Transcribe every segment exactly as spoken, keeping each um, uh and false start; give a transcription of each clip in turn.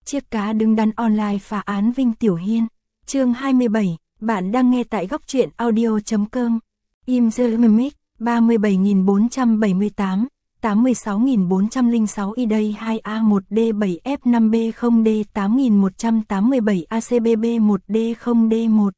Chiếc cá đứng đắn online phá án Vinh Tiểu Hiên. Chương hai mươi bảy, bạn đang nghe tại góc truyện audio chấm com. Im The Mimic, ba mươi bảy nghìn bốn trăm bảy mươi tám, tám mươi sáu nghìn bốn trăm lẻ sáu i đây hai a một d bảy f năm b không d tám nghìn một trăm tám mươi bảy a c b b một d không d một.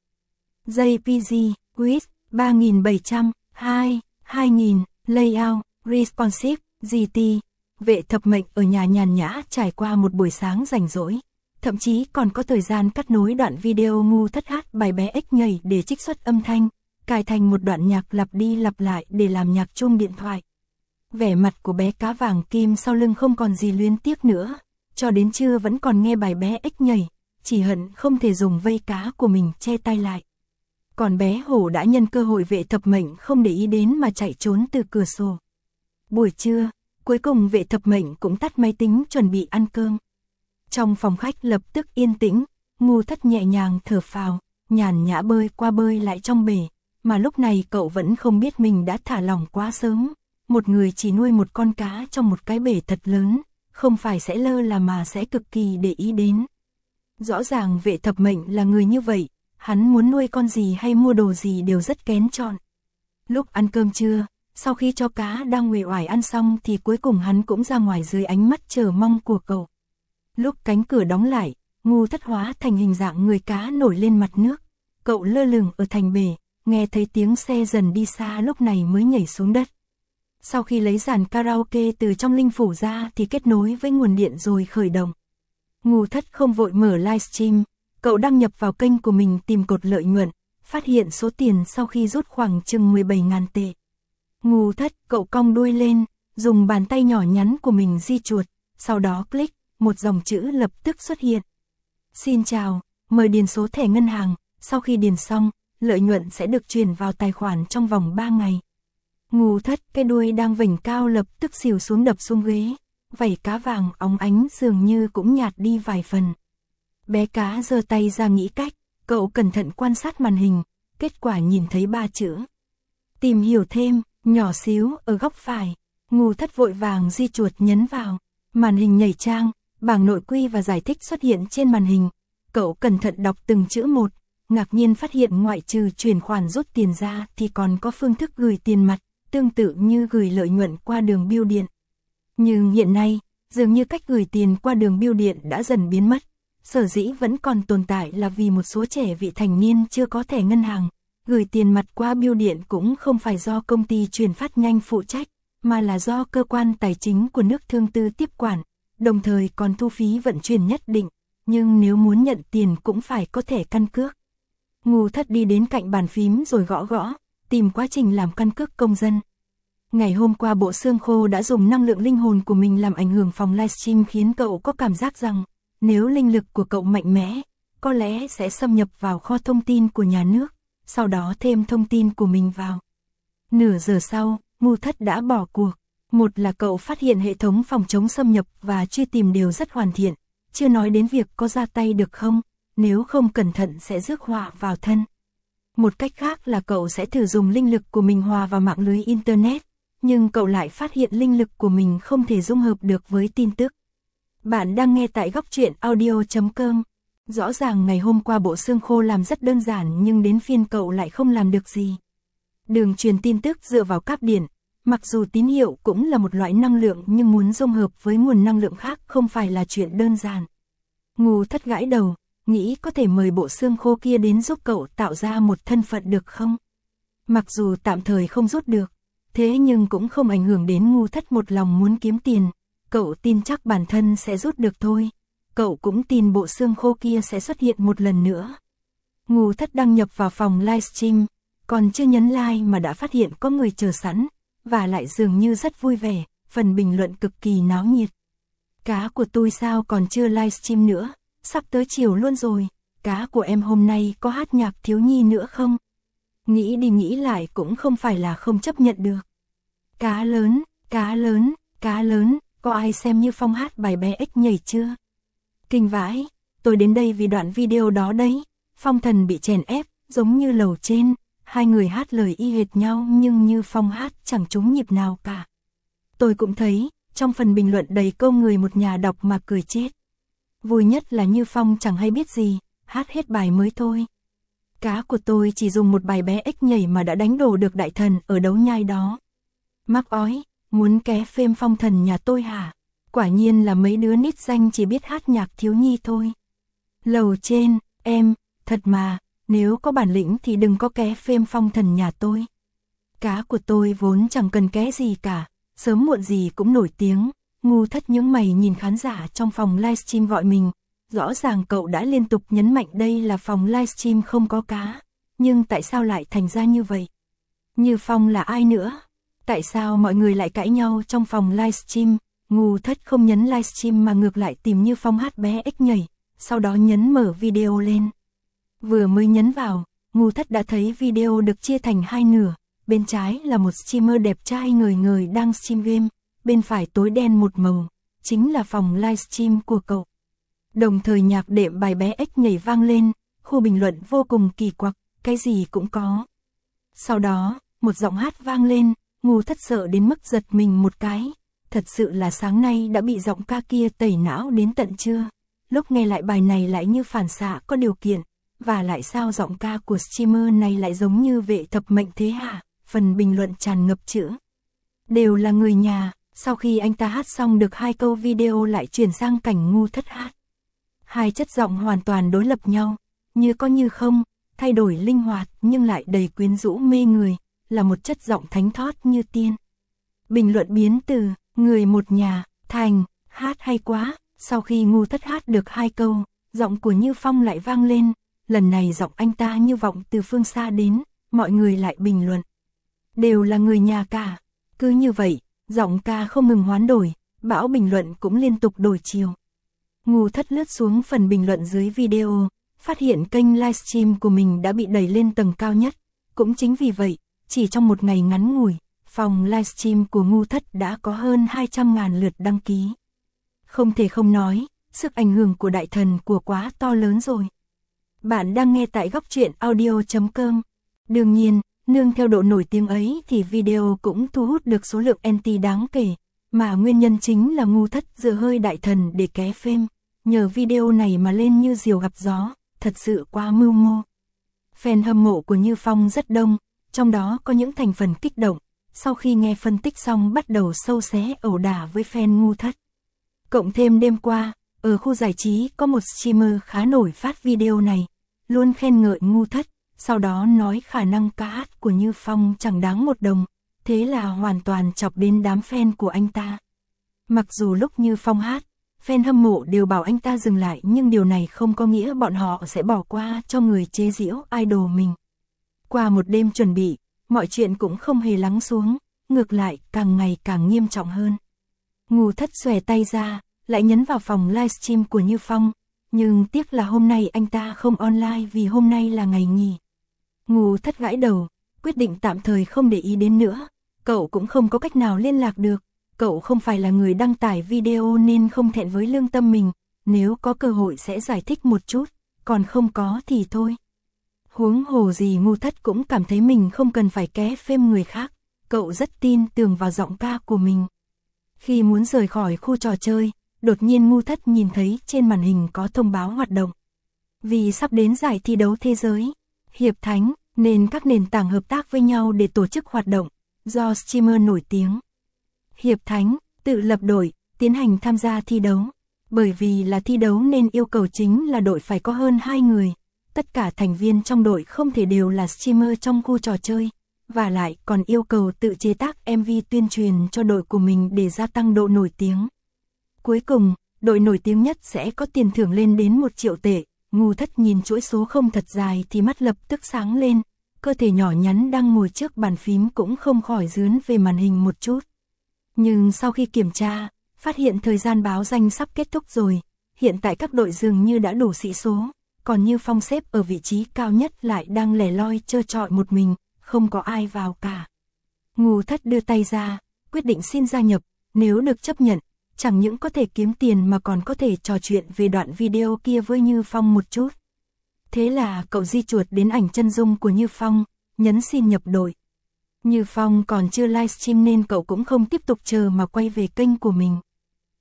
jê pê giê, width, ba nghìn bảy trăm, hai, hai nghìn, layout, responsive, giê tê. Vệ thập mệnh ở nhà nhàn nhã trải qua một buổi sáng rảnh rỗi. Thậm chí còn có thời gian cắt nối đoạn video ngu thất hát bài bé ếch nhảy để trích xuất âm thanh, cài thành một đoạn nhạc lặp đi lặp lại để làm nhạc chuông điện thoại. Vẻ mặt của bé cá vàng kim sau lưng không còn gì luyến tiếc nữa, cho đến trưa vẫn còn nghe bài bé ếch nhảy, chỉ hận không thể dùng vây cá của mình che tai lại. Còn bé hổ đã nhân cơ hội vệ thập mệnh không để ý đến mà chạy trốn từ cửa sổ. Buổi trưa, cuối cùng vệ thập mệnh cũng tắt máy tính chuẩn bị ăn cơm. Trong phòng khách lập tức yên tĩnh, ngu thất nhẹ nhàng thở phào, nhàn nhã bơi qua bơi lại trong bể, mà lúc này cậu vẫn không biết mình đã thả lỏng quá sớm. Một người chỉ nuôi một con cá trong một cái bể thật lớn, không phải sẽ lơ là mà sẽ cực kỳ để ý đến. Rõ ràng vệ thập mệnh là người như vậy, hắn muốn nuôi con gì hay mua đồ gì đều rất kén chọn. Lúc ăn cơm trưa, sau khi cho cá đang uể oải ăn xong thì cuối cùng hắn cũng ra ngoài dưới ánh mắt chờ mong của cậu. Lúc cánh cửa đóng lại, ngu thất hóa thành hình dạng người cá nổi lên mặt nước. Cậu lơ lửng ở thành bể, nghe thấy tiếng xe dần đi xa lúc này mới nhảy xuống đất. Sau khi lấy dàn karaoke từ trong linh phủ ra thì kết nối với nguồn điện rồi khởi động. Ngu thất không vội mở livestream, cậu đăng nhập vào kênh của mình tìm cột lợi nhuận, phát hiện số tiền sau khi rút khoảng chừng mười bảy nghìn tệ. Ngu thất, cậu cong đuôi lên, dùng bàn tay nhỏ nhắn của mình di chuột, sau đó click, một dòng chữ lập tức xuất hiện. Xin chào, mời điền số thẻ ngân hàng, sau khi điền xong, lợi nhuận sẽ được chuyển vào tài khoản trong vòng ba ngày. Ngu thất, cái đuôi đang vểnh cao lập tức xỉu xuống đập xuống ghế, vảy cá vàng óng ánh dường như cũng nhạt đi vài phần. Bé cá giơ tay ra nghĩ cách, cậu cẩn thận quan sát màn hình, kết quả nhìn thấy ba chữ. Tìm hiểu thêm, nhỏ xíu ở góc phải. Ngu thất vội vàng di chuột nhấn vào, màn hình nhảy trang, bảng nội quy và giải thích xuất hiện trên màn hình. Cậu cẩn thận đọc từng chữ một, ngạc nhiên phát hiện ngoại trừ chuyển khoản rút tiền ra thì còn có phương thức gửi tiền mặt, tương tự như gửi lợi nhuận qua đường bưu điện. Nhưng hiện nay, dường như cách gửi tiền qua đường bưu điện đã dần biến mất. Sở dĩ vẫn còn tồn tại là vì một số trẻ vị thành niên chưa có thẻ ngân hàng, gửi tiền mặt qua bưu điện cũng không phải do công ty chuyển phát nhanh phụ trách, mà là do cơ quan tài chính của nước thương tư tiếp quản, đồng thời còn thu phí vận chuyển nhất định, nhưng nếu muốn nhận tiền cũng phải có thẻ căn cước. Ngu thất đi đến cạnh bàn phím rồi gõ gõ, tìm quá trình làm căn cước công dân. Ngày hôm qua bộ xương khô đã dùng năng lượng linh hồn của mình làm ảnh hưởng phòng livestream khiến cậu có cảm giác rằng, nếu linh lực của cậu mạnh mẽ, có lẽ sẽ xâm nhập vào kho thông tin của nhà nước, sau đó thêm thông tin của mình vào. Nửa giờ sau, ngu thất đã bỏ cuộc. Một là cậu phát hiện hệ thống phòng chống xâm nhập và truy tìm đều rất hoàn thiện, chưa nói đến việc có ra tay được không, nếu không cẩn thận sẽ rước họa vào thân. Một cách khác là cậu sẽ thử dùng linh lực của mình hòa vào mạng lưới Internet, nhưng cậu lại phát hiện linh lực của mình không thể dung hợp được với tin tức. Bạn đang nghe tại góc truyện audio chấm com. Rõ ràng ngày hôm qua bộ xương khô làm rất đơn giản nhưng đến phiên cậu lại không làm được gì. Đường truyền tin tức dựa vào cáp điện, mặc dù tín hiệu cũng là một loại năng lượng nhưng muốn dung hợp với nguồn năng lượng khác không phải là chuyện đơn giản. Ngu thất gãi đầu, nghĩ có thể mời bộ xương khô kia đến giúp cậu tạo ra một thân phận được không? Mặc dù tạm thời không rút được, thế nhưng cũng không ảnh hưởng đến ngu thất một lòng muốn kiếm tiền. Cậu tin chắc bản thân sẽ rút được thôi. Cậu cũng tin bộ xương khô kia sẽ xuất hiện một lần nữa. Ngu thất đăng nhập vào phòng livestream, còn chưa nhấn like mà đã phát hiện có người chờ sẵn, và lại dường như rất vui vẻ, phần bình luận cực kỳ náo nhiệt. Cá của tôi sao còn chưa livestream nữa, sắp tới chiều luôn rồi, cá của em hôm nay có hát nhạc thiếu nhi nữa không? Nghĩ đi nghĩ lại cũng không phải là không chấp nhận được. Cá lớn, cá lớn, cá lớn, có ai xem Như Phong hát bài bé ếch nhảy chưa? Kinh vãi, tôi đến đây vì đoạn video đó đấy. Phong Thần bị chèn ép, giống như lầu trên, hai người hát lời y hệt nhau nhưng Như Phong hát chẳng trúng nhịp nào cả. Tôi cũng thấy, trong phần bình luận đầy câu người một nhà đọc mà cười chết. Vui nhất là Như Phong chẳng hay biết gì, hát hết bài mới thôi. Cá của tôi chỉ dùng một bài bé ếch nhảy mà đã đánh đổ được đại thần ở đấu nhai đó. Mắc ói, muốn ké phêm phong thần nhà tôi hả? Quả nhiên là mấy đứa nít danh chỉ biết hát nhạc thiếu nhi thôi. Lầu trên, em, thật mà, nếu có bản lĩnh thì đừng có ké phêm phong thần nhà tôi. Cá của tôi vốn chẳng cần ké gì cả, sớm muộn gì cũng nổi tiếng. Ngu Thất nhướng mày nhìn khán giả trong phòng livestream gọi mình. Rõ ràng cậu đã liên tục nhấn mạnh đây là phòng livestream không có cá. Nhưng tại sao lại thành ra như vậy? Như Phong là ai nữa? Tại sao mọi người lại cãi nhau trong phòng livestream? Ngu Thất không nhấn livestream mà ngược lại tìm Như Phong hát bé ếch nhảy, sau đó nhấn mở video lên. Vừa mới nhấn vào, Ngu Thất đã thấy video được chia thành hai nửa. Bên trái là một streamer đẹp trai ngời ngời đang stream game, bên phải tối đen một màu, chính là phòng livestream của cậu. Đồng thời nhạc đệm bài bé ếch nhảy vang lên, khu bình luận vô cùng kỳ quặc, cái gì cũng có. Sau đó, một giọng hát vang lên, Ngu Thất sợ đến mức giật mình một cái. Thật sự là sáng nay đã bị giọng ca kia tẩy não đến tận trưa. Lúc nghe lại bài này lại như phản xạ có điều kiện, và lại sao giọng ca của streamer này lại giống như vệ thập mệnh thế hả? Phần bình luận tràn ngập chữ. Đều là người nhà, sau khi anh ta hát xong được hai câu video lại chuyển sang cảnh Ngu Thất hát. Hai chất giọng hoàn toàn đối lập nhau, như có như không, thay đổi linh hoạt nhưng lại đầy quyến rũ mê người, là một chất giọng thánh thót như tiên. Bình luận biến từ người một nhà thành hát hay quá. Sau khi Ngu Thất hát được hai câu, giọng của Như Phong lại vang lên, lần này giọng anh ta như vọng từ phương xa đến, mọi người lại bình luận. Đều là người nhà cả. Cứ như vậy, giọng ca không ngừng hoán đổi, bão bình luận cũng liên tục đổi chiều. Ngu Thất lướt xuống phần bình luận dưới video, phát hiện kênh livestream của mình đã bị đẩy lên tầng cao nhất. Cũng chính vì vậy, chỉ trong một ngày ngắn ngủi, phòng livestream của Ngu Thất đã có hơn hai trăm ngàn lượt đăng ký. Không thể không nói, sức ảnh hưởng của đại thần của quá to lớn rồi. Bạn đang nghe tại góc truyện audio chấm com. Đương nhiên, nương theo độ nổi tiếng ấy thì video cũng thu hút được số lượng anti đáng kể, mà nguyên nhân chính là Ngu Thất dựa hơi đại thần để ké phêm, nhờ video này mà lên như diều gặp gió, thật sự quá mưu mô. Fan hâm mộ của Như Phong rất đông, trong đó có những thành phần kích động, sau khi nghe phân tích xong bắt đầu sâu xé ẩu đả với fan Ngu Thất. Cộng thêm đêm qua, ở khu giải trí có một streamer khá nổi phát video này, luôn khen ngợi Ngu Thất, sau đó nói khả năng ca hát của Như Phong chẳng đáng một đồng, thế là hoàn toàn chọc đến đám fan của anh ta. Mặc dù lúc Như Phong hát, fan hâm mộ đều bảo anh ta dừng lại nhưng điều này không có nghĩa bọn họ sẽ bỏ qua cho người chế giễu idol mình. Qua một đêm chuẩn bị, mọi chuyện cũng không hề lắng xuống, ngược lại càng ngày càng nghiêm trọng hơn. Ngu Thất xòe tay ra, lại nhấn vào phòng livestream của Như Phong, nhưng tiếc là hôm nay anh ta không online vì hôm nay là ngày nghỉ. Ngu Thất gãi đầu, quyết định tạm thời không để ý đến nữa, cậu cũng không có cách nào liên lạc được, cậu không phải là người đăng tải video nên không thẹn với lương tâm mình, nếu có cơ hội sẽ giải thích một chút, còn không có thì thôi. Huống hồ gì Ngu Thất cũng cảm thấy mình không cần phải ké phêm người khác, cậu rất tin tưởng vào giọng ca của mình. Khi muốn rời khỏi khu trò chơi, đột nhiên Ngu Thất nhìn thấy trên màn hình có thông báo hoạt động. Vì sắp đến giải thi đấu thế giới, Hiệp Thánh, nên các nền tảng hợp tác với nhau để tổ chức hoạt động, do streamer nổi tiếng Hiệp Thánh tự lập đội, tiến hành tham gia thi đấu. Bởi vì là thi đấu nên yêu cầu chính là đội phải có hơn hai người. Tất cả thành viên trong đội không thể đều là streamer trong khu trò chơi, và lại còn yêu cầu tự chế tác em vê tuyên truyền cho đội của mình để gia tăng độ nổi tiếng. Cuối cùng, đội nổi tiếng nhất sẽ có tiền thưởng lên đến một triệu tệ. Ngu Thất nhìn chuỗi số không thật dài thì mắt lập tức sáng lên, cơ thể nhỏ nhắn đang ngồi trước bàn phím cũng không khỏi rướn về màn hình một chút. Nhưng sau khi kiểm tra, phát hiện thời gian báo danh sắp kết thúc rồi, hiện tại các đội dường như đã đủ sĩ số, còn Như Phong xếp ở vị trí cao nhất lại đang lẻ loi trơ trọi một mình, không có ai vào cả. Ngu Thất đưa tay ra, quyết định xin gia nhập, nếu được chấp nhận, chẳng những có thể kiếm tiền mà còn có thể trò chuyện về đoạn video kia với Như Phong một chút. Thế là cậu di chuột đến ảnh chân dung của Như Phong, nhấn xin nhập đội. Như Phong còn chưa livestream nên cậu cũng không tiếp tục chờ mà quay về kênh của mình.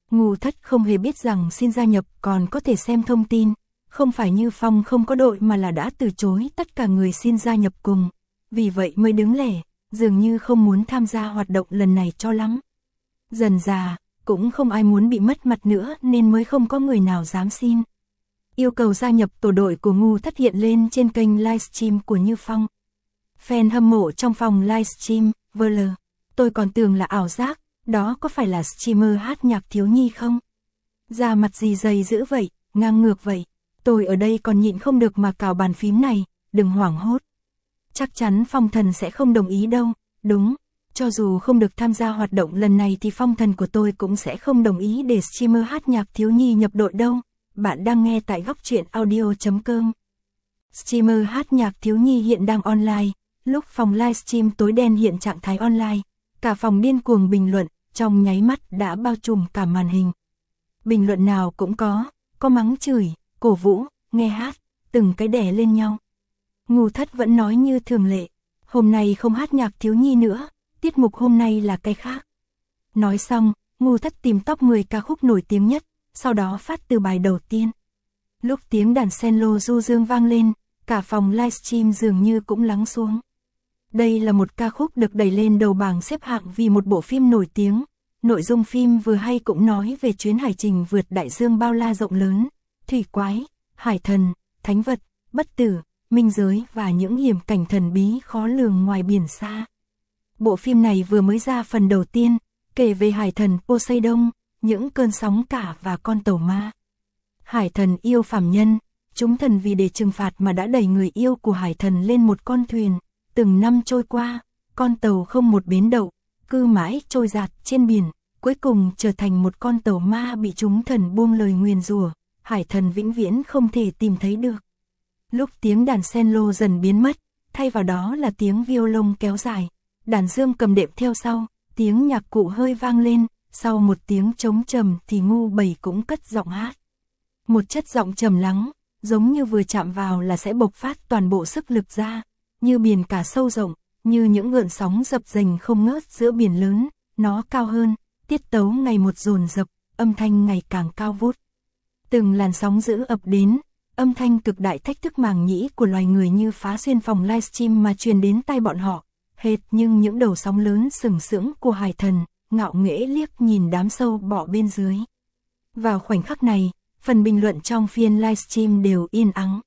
Ngu Thất không hề biết rằng xin gia nhập còn có thể xem thông tin, không phải như Phong không có đội mà là đã từ chối tất cả người xin gia nhập cùng, vì vậy mới đứng lẻ, dường như không muốn tham gia hoạt động lần này cho lắm. Dần dà, cũng không ai muốn bị mất mặt nữa nên mới không có người nào dám xin. Yêu cầu gia nhập tổ đội của Ngu Thất hiện lên trên kênh livestream của Như Phong. Fan hâm mộ trong phòng livestream, vờ lờ, tôi còn tưởng là ảo giác, đó có phải là streamer hát nhạc thiếu nhi không? Da mặt gì dày dữ vậy, ngang ngược vậy, tôi ở đây còn nhịn không được mà cào bàn phím này, đừng hoảng hốt. Chắc chắn Phong Thần sẽ không đồng ý đâu, đúng, cho dù không được tham gia hoạt động lần này thì Phong Thần của tôi cũng sẽ không đồng ý để streamer hát nhạc thiếu nhi nhập đội đâu. Bạn đang nghe tại góc truyện audio chấm com. Streamer hát nhạc thiếu nhi hiện đang online, lúc phòng livestream tối đen hiện trạng thái online, cả phòng điên cuồng bình luận, trong nháy mắt đã bao trùm cả màn hình. Bình luận nào cũng có, có mắng chửi, cổ vũ, nghe hát, từng cái đè lên nhau. Ngu Thất vẫn nói như thường lệ, hôm nay không hát nhạc thiếu nhi nữa, tiết mục hôm nay là cái khác. Nói xong, Ngu Thất tìm top mười ca khúc nổi tiếng nhất, sau đó phát từ bài đầu tiên. Lúc tiếng đàn cello du dương vang lên, cả phòng livestream dường như cũng lắng xuống. Đây là một ca khúc được đẩy lên đầu bảng xếp hạng vì một bộ phim nổi tiếng. Nội dung phim vừa hay cũng nói về chuyến hải trình vượt đại dương bao la rộng lớn, thủy quái, hải thần, thánh vật, bất tử, minh giới và những hiểm cảnh thần bí khó lường ngoài biển xa. Bộ phim này vừa mới ra phần đầu tiên, kể về hải thần Poseidon, những cơn sóng cả và con tàu ma. Hải thần yêu phàm nhân, chúng thần vì để trừng phạt mà đã đẩy người yêu của hải thần lên một con thuyền. Từng năm trôi qua, con tàu không một bến đậu, cứ mãi trôi dạt trên biển, cuối cùng trở thành một con tàu ma bị chúng thần buông lời nguyền rủa, hải thần vĩnh viễn không thể tìm thấy được. Lúc tiếng đàn cello dần biến mất, thay vào đó là tiếng violon kéo dài, đàn dương cầm đệm theo sau, tiếng nhạc cụ hơi vang lên, sau một tiếng trống trầm thì Ngu Bảy cũng cất giọng hát. Một chất giọng trầm lắng, giống như vừa chạm vào là sẽ bộc phát toàn bộ sức lực ra, như biển cả sâu rộng, như những gợn sóng dập dềnh không ngớt giữa biển lớn, nó cao hơn, tiết tấu ngày một dồn dập, âm thanh ngày càng cao vút. Từng làn sóng dữ ập đến, âm thanh cực đại thách thức màng nhĩ của loài người như phá xuyên phòng livestream mà truyền đến tai bọn họ, hệt nhưng những đầu sóng lớn sừng sững của hải thần, ngạo nghễ liếc nhìn đám sâu bọ bên dưới. Vào khoảnh khắc này, phần bình luận trong phiên livestream đều yên ắng.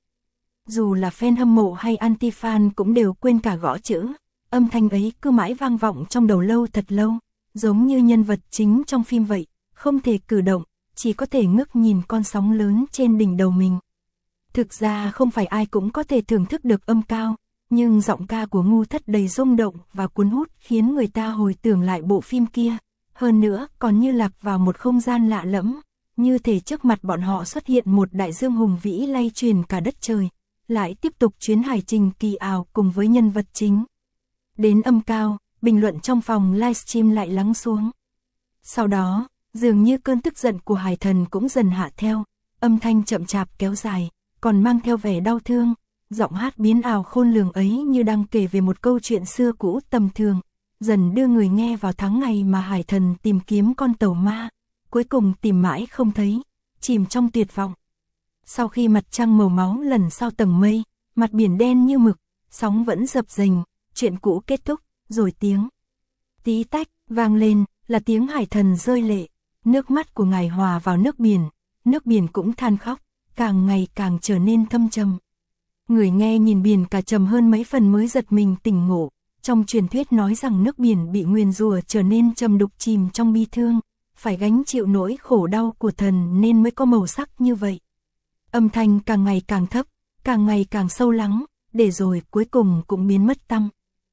Dù là fan hâm mộ hay anti-fan cũng đều quên cả gõ chữ, âm thanh ấy cứ mãi vang vọng trong đầu lâu thật lâu, giống như nhân vật chính trong phim vậy, không thể cử động, chỉ có thể ngước nhìn con sóng lớn trên đỉnh đầu mình. Thực ra không phải ai cũng có thể thưởng thức được âm cao, nhưng giọng ca của Ngu Thất đầy rung động và cuốn hút khiến người ta hồi tưởng lại bộ phim kia, hơn nữa còn như lạc vào một không gian lạ lẫm, như thể trước mặt bọn họ xuất hiện một đại dương hùng vĩ lay truyền cả đất trời, lại tiếp tục chuyến hải trình kỳ ảo cùng với nhân vật chính. Đến âm cao, bình luận trong phòng livestream lại lắng xuống. Sau đó, dường như cơn tức giận của hải thần cũng dần hạ theo, âm thanh chậm chạp kéo dài, còn mang theo vẻ đau thương, giọng hát biến ảo khôn lường ấy như đang kể về một câu chuyện xưa cũ tầm thường, dần đưa người nghe vào tháng ngày mà hải thần tìm kiếm con tàu ma, cuối cùng tìm mãi không thấy, chìm trong tuyệt vọng. Sau khi mặt trăng màu máu lần sau tầng mây, mặt biển đen như mực, sóng vẫn dập dềnh, chuyện cũ kết thúc, rồi tiếng tí tách vang lên, là tiếng hải thần rơi lệ, nước mắt của ngài hòa vào nước biển, nước biển cũng than khóc, càng ngày càng trở nên thâm trầm. Người nghe nhìn biển cả trầm hơn mấy phần mới giật mình tỉnh ngộ, trong truyền thuyết nói rằng nước biển bị nguyền rủa trở nên trầm đục chìm trong bi thương, phải gánh chịu nỗi khổ đau của thần nên mới có màu sắc như vậy. Âm thanh càng ngày càng thấp, càng ngày càng sâu lắng, để rồi cuối cùng cũng biến mất tăm.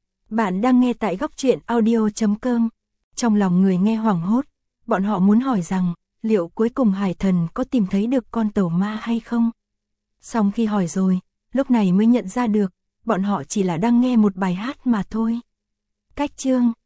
Bạn đang nghe tại góc truyện audio chấm com. Trong lòng người nghe hoảng hốt, bọn họ muốn hỏi rằng, liệu cuối cùng hải thần có tìm thấy được con tàu ma hay không? Xong khi hỏi rồi, lúc này mới nhận ra được, bọn họ chỉ là đang nghe một bài hát mà thôi. Cách chương